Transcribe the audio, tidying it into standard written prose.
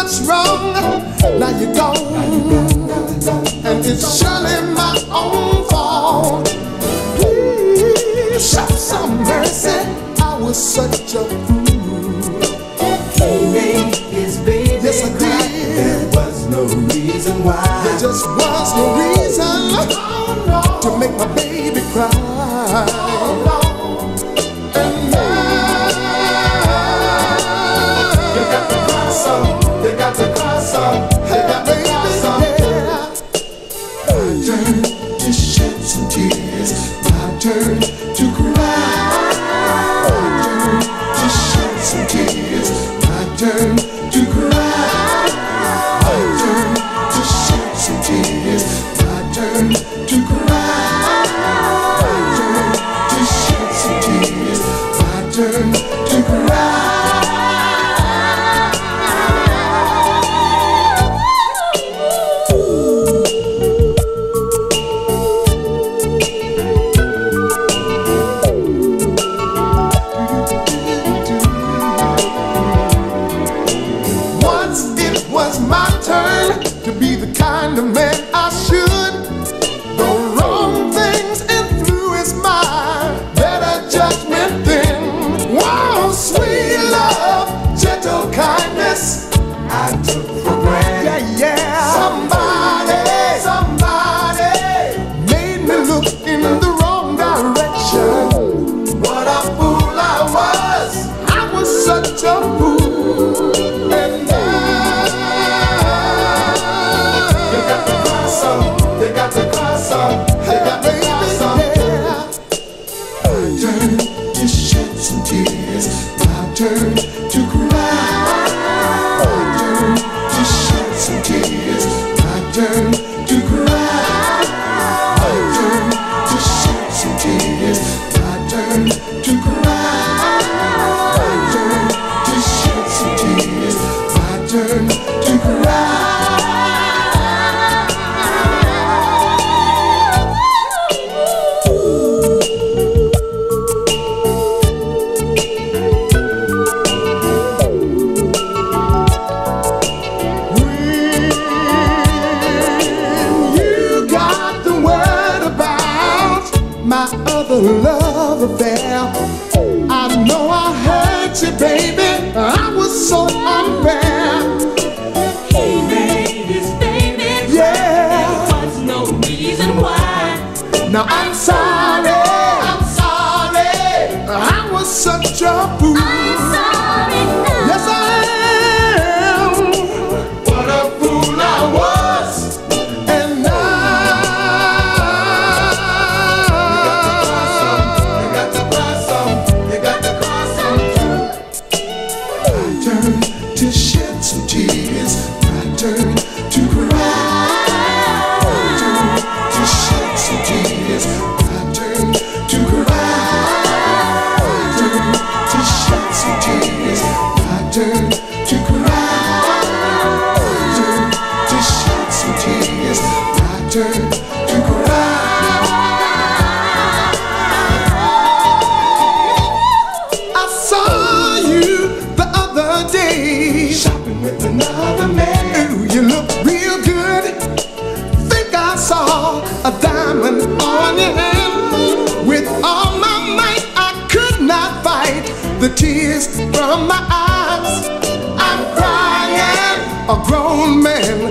much wrong. Now you're gone, and it's surely my own fault. Please show some mercy. I was such a fool. He made his baby Yes, I cry. did. There was no reason why. There just was no reason to make my baby cry. And now You got to cry some. You got to cry some. You got to cry some. my turn to shed some tears. My turn to cry. My turn to shed some tears. My turn to cry. My turn to shed some tears. My turn to cry. My turn to shed some tears. My turn to cry. Once it was my turn to be the kind of man I should. The wrong things influenced my better judgment then. Wow, sweet love, gentle kindness, I took for granted. yeah. Somebody made me look in the wrong direction. What a fool I was. I was such a fool. And You got to cry some. You got to cry some. You got to cry some. my turn to shed some tears. My turn to cry. My turn to shed some tears. My turn to cry. My turn to shed some tears. My turn to cry. My turn to shed some tears. My turn to cry. You got the word about my other love affair. I know I hurt you, baby. I was so unfair. He made his baby cry. Yeah. There was no reason why. Now I'm sorry. I was such a fool. I'm sorry now. Yes, I am. What a fool I was. And You got to cry some. You got to cry some. my turn to shed some tears. My turn to cry. My turn to shed some tears. My turn to cry. My turn to shed some tears. My turn to cry. My turn to shed some tears. My turn to cry. I saw you the other day Shopping with another man. Ooh, you look real good. Think I saw a diamond on your hand. With all my might, I could not fight the tears from my eyes. I'm crying, a grown man